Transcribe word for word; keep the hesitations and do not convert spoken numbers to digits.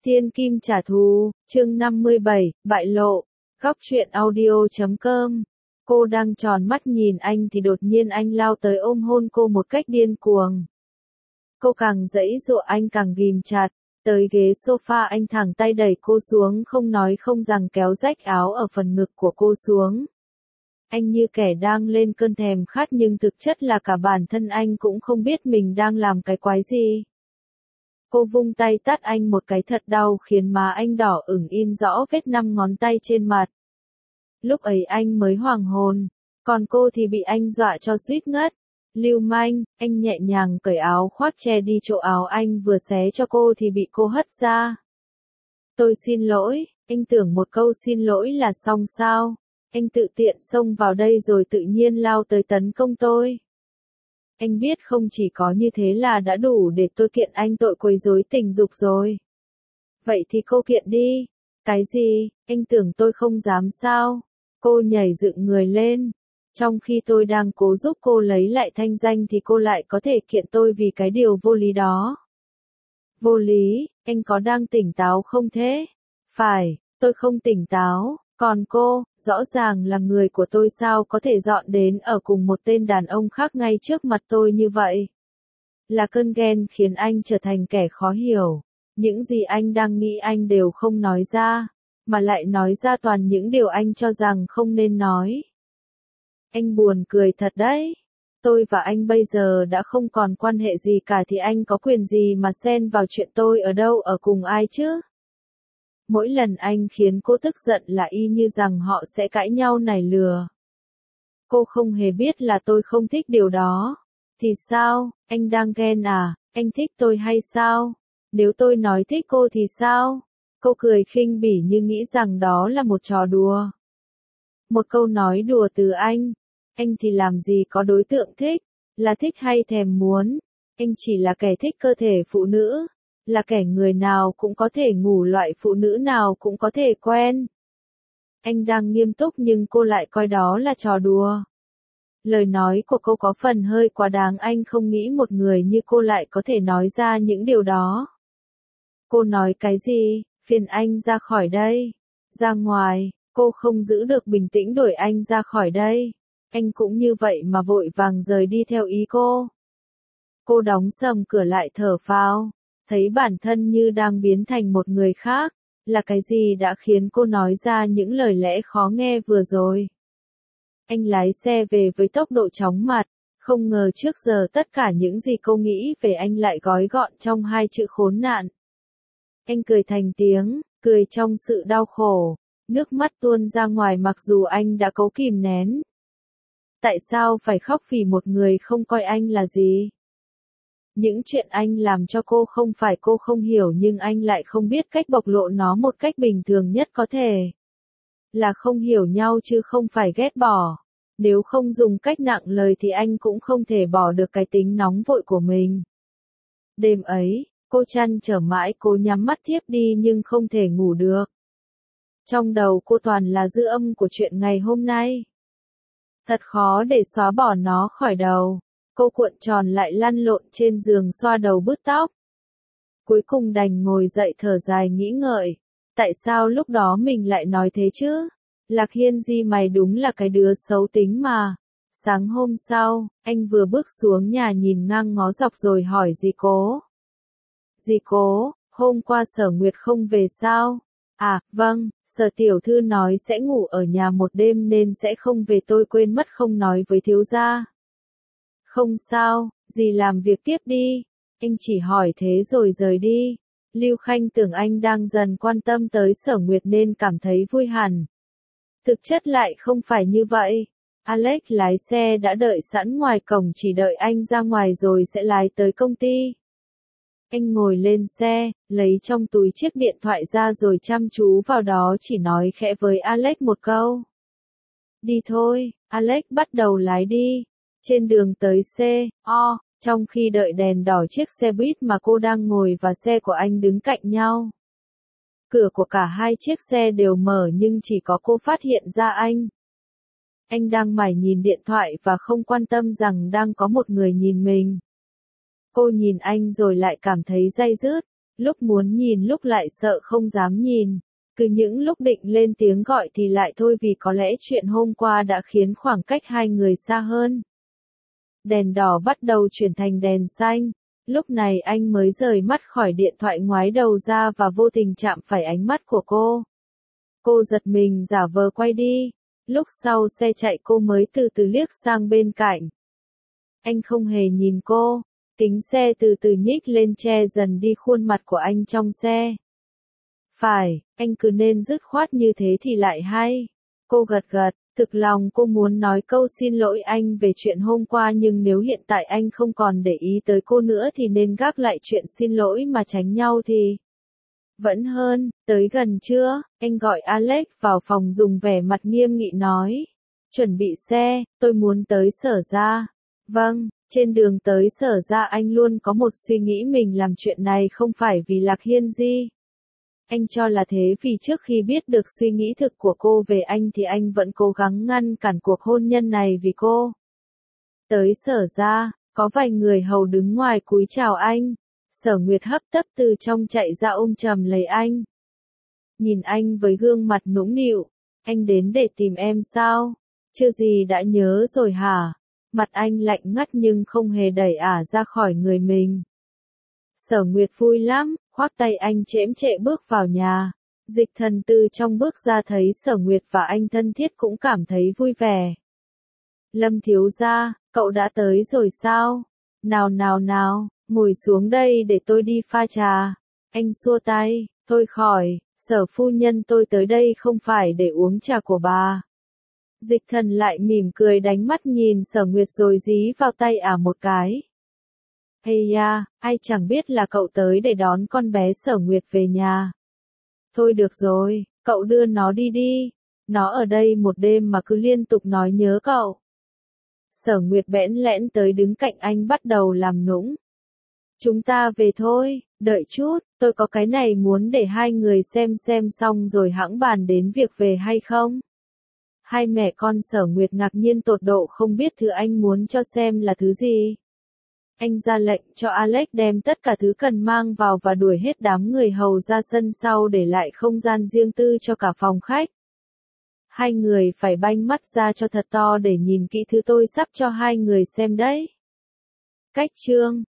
Thiên kim trả thù, chương năm mươi bảy, bại lộ. Góc truyện audio chấm com. Cô đang tròn mắt nhìn anh thì đột nhiên anh lao tới ôm hôn cô một cách điên cuồng. Cô càng giãy giụa anh càng ghìm chặt, tới ghế sofa anh thẳng tay đẩy cô xuống không nói không rằng kéo rách áo ở phần ngực của cô xuống. Anh như kẻ đang lên cơn thèm khát nhưng thực chất là cả bản thân anh cũng không biết mình đang làm cái quái gì. Cô vung tay tát anh một cái thật đau khiến má anh đỏ ửng in rõ vết năm ngón tay trên mặt. Lúc ấy anh mới hoảng hồn, còn cô thì bị anh dọa cho suýt ngất. Lưu manh, anh nhẹ nhàng cởi áo khoác che đi chỗ áo anh vừa xé cho cô thì bị cô hất ra. Tôi xin lỗi, anh tưởng một câu xin lỗi là xong sao? Anh tự tiện xông vào đây rồi tự nhiên lao tới tấn công tôi. Anh biết không chỉ có như thế là đã đủ để tôi kiện anh tội quấy rối tình dục rồi. Vậy thì cô kiện đi. Cái gì, anh tưởng tôi không dám sao? Cô nhảy dựng người lên. Trong khi tôi đang cố giúp cô lấy lại thanh danh thì cô lại có thể kiện tôi vì cái điều vô lý đó. Vô lý, anh có đang tỉnh táo không thế? Phải, tôi không tỉnh táo. Còn cô, rõ ràng là người của tôi sao có thể dọn đến ở cùng một tên đàn ông khác ngay trước mặt tôi như vậy? Là cơn ghen khiến anh trở thành kẻ khó hiểu. Những gì anh đang nghĩ anh đều không nói ra, mà lại nói ra toàn những điều anh cho rằng không nên nói. Anh buồn cười thật đấy. Tôi và anh bây giờ đã không còn quan hệ gì cả thì anh có quyền gì mà xen vào chuyện tôi ở đâu ở cùng ai chứ? Mỗi lần anh khiến cô tức giận là y như rằng họ sẽ cãi nhau nảy lửa. Cô không hề biết là tôi không thích điều đó. Thì sao, anh đang ghen à, anh thích tôi hay sao? Nếu tôi nói thích cô thì sao? Cô cười khinh bỉ như nghĩ rằng đó là một trò đùa. Một câu nói đùa từ anh. Anh thì làm gì có đối tượng thích, là thích hay thèm muốn. Anh chỉ là kẻ thích cơ thể phụ nữ. Là kẻ người nào cũng có thể ngủ loại phụ nữ nào cũng có thể quen. Anh đang nghiêm túc nhưng cô lại coi đó là trò đùa. Lời nói của cô có phần hơi quá đáng, anh không nghĩ một người như cô lại có thể nói ra những điều đó. Cô nói cái gì, phiền anh ra khỏi đây. Ra ngoài, cô không giữ được bình tĩnh đuổi anh ra khỏi đây. Anh cũng như vậy mà vội vàng rời đi theo ý cô. Cô đóng sầm cửa lại thở phào. Thấy bản thân như đang biến thành một người khác, là cái gì đã khiến cô nói ra những lời lẽ khó nghe vừa rồi. Anh lái xe về với tốc độ chóng mặt, không ngờ trước giờ tất cả những gì cô nghĩ về anh lại gói gọn trong hai chữ khốn nạn. Anh cười thành tiếng, cười trong sự đau khổ, nước mắt tuôn ra ngoài mặc dù anh đã cố kìm nén. Tại sao phải khóc vì một người không coi anh là gì? Những chuyện anh làm cho cô không phải cô không hiểu nhưng anh lại không biết cách bộc lộ nó một cách bình thường nhất có thể. Là không hiểu nhau chứ không phải ghét bỏ. Nếu không dùng cách nặng lời thì anh cũng không thể bỏ được cái tính nóng vội của mình. Đêm ấy, cô trăn trở mãi cố nhắm mắt thiếp đi nhưng không thể ngủ được. Trong đầu cô toàn là dư âm của chuyện ngày hôm nay. Thật khó để xóa bỏ nó khỏi đầu. Cô cuộn tròn lại lăn lộn trên giường xoa đầu bứt tóc. Cuối cùng đành ngồi dậy thở dài nghĩ ngợi. Tại sao lúc đó mình lại nói thế chứ? Lạc Hiên Di mày đúng là cái đứa xấu tính mà. Sáng hôm sau, anh vừa bước xuống nhà nhìn ngang ngó dọc rồi hỏi dì Cố. Dì Cố, hôm qua Sở Nguyệt không về sao? À, vâng, Sở tiểu thư nói sẽ ngủ ở nhà một đêm nên sẽ không về, tôi quên mất không nói với thiếu gia. Không sao, dì làm việc tiếp đi. Anh chỉ hỏi thế rồi rời đi. Lưu Khanh tưởng anh đang dần quan tâm tới Sở Nguyệt nên cảm thấy vui hẳn. Thực chất lại không phải như vậy. Alex lái xe đã đợi sẵn ngoài cổng chỉ đợi anh ra ngoài rồi sẽ lái tới công ty. Anh ngồi lên xe, lấy trong túi chiếc điện thoại ra rồi chăm chú vào đó chỉ nói khẽ với Alex một câu. Đi thôi, Alex bắt đầu lái đi. Trên đường tới C O, trong khi đợi đèn đỏ chiếc xe buýt mà cô đang ngồi và xe của anh đứng cạnh nhau. Cửa của cả hai chiếc xe đều mở nhưng chỉ có cô phát hiện ra anh. Anh đang mải nhìn điện thoại và không quan tâm rằng đang có một người nhìn mình. Cô nhìn anh rồi lại cảm thấy day dứt. Lúc muốn nhìn lúc lại sợ không dám nhìn. Cứ những lúc định lên tiếng gọi thì lại thôi vì có lẽ chuyện hôm qua đã khiến khoảng cách hai người xa hơn. Đèn đỏ bắt đầu chuyển thành đèn xanh. Lúc này anh mới rời mắt khỏi điện thoại ngoái đầu ra và vô tình chạm phải ánh mắt của cô. Cô giật mình giả vờ quay đi. Lúc sau xe chạy cô mới từ từ liếc sang bên cạnh. Anh không hề nhìn cô. Kính xe từ từ nhích lên che dần đi khuôn mặt của anh trong xe. Phải, anh cứ nên dứt khoát như thế thì lại hay. Cô gật gật, thực lòng cô muốn nói câu xin lỗi anh về chuyện hôm qua nhưng nếu hiện tại anh không còn để ý tới cô nữa thì nên gác lại chuyện xin lỗi mà tránh nhau thì vẫn hơn. Tới gần trưa, anh gọi Alex vào phòng dùng vẻ mặt nghiêm nghị nói. Chuẩn bị xe, tôi muốn tới Sở Ra. Vâng, trên đường tới Sở Ra anh luôn có một suy nghĩ mình làm chuyện này không phải vì Lạc Hiên Di. Anh cho là thế vì trước khi biết được suy nghĩ thực của cô về anh thì anh vẫn cố gắng ngăn cản cuộc hôn nhân này vì cô. Tới Sở Ra, có vài người hầu đứng ngoài cúi chào anh. Sở Nguyệt hấp tấp từ trong chạy ra ôm chầm lấy anh. Nhìn anh với gương mặt nũng nịu, anh đến để tìm em sao? Chưa gì đã nhớ rồi hả? Mặt anh lạnh ngắt nhưng không hề đẩy ả ra khỏi người mình. Sở Nguyệt vui lắm, khoác tay anh chễm chệ bước vào nhà. Dịch Thần từ trong bước ra thấy Sở Nguyệt và anh thân thiết cũng cảm thấy vui vẻ. Lâm thiếu gia, cậu đã tới rồi sao? Nào nào nào, ngồi xuống đây để tôi đi pha trà. Anh xua tay, thôi khỏi, Sở phu nhân tôi tới đây không phải để uống trà của bà. Dịch Thần lại mỉm cười đánh mắt nhìn Sở Nguyệt rồi dí vào tay ả một cái. Ây da, ai chẳng biết là cậu tới để đón con bé Sở Nguyệt về nhà. Thôi được rồi, cậu đưa nó đi đi. Nó ở đây một đêm mà cứ liên tục nói nhớ cậu. Sở Nguyệt bẽn lẽn tới đứng cạnh anh bắt đầu làm nũng. Chúng ta về thôi, đợi chút, tôi có cái này muốn để hai người xem xem xong rồi hẵng bàn đến việc về hay không. Hai mẹ con Sở Nguyệt ngạc nhiên tột độ không biết thứ anh muốn cho xem là thứ gì. Anh ra lệnh cho Alex đem tất cả thứ cần mang vào và đuổi hết đám người hầu ra sân sau để lại không gian riêng tư cho cả phòng khách. Hai người phải banh mắt ra cho thật to để nhìn kỹ thứ tôi sắp cho hai người xem đấy. Cách chương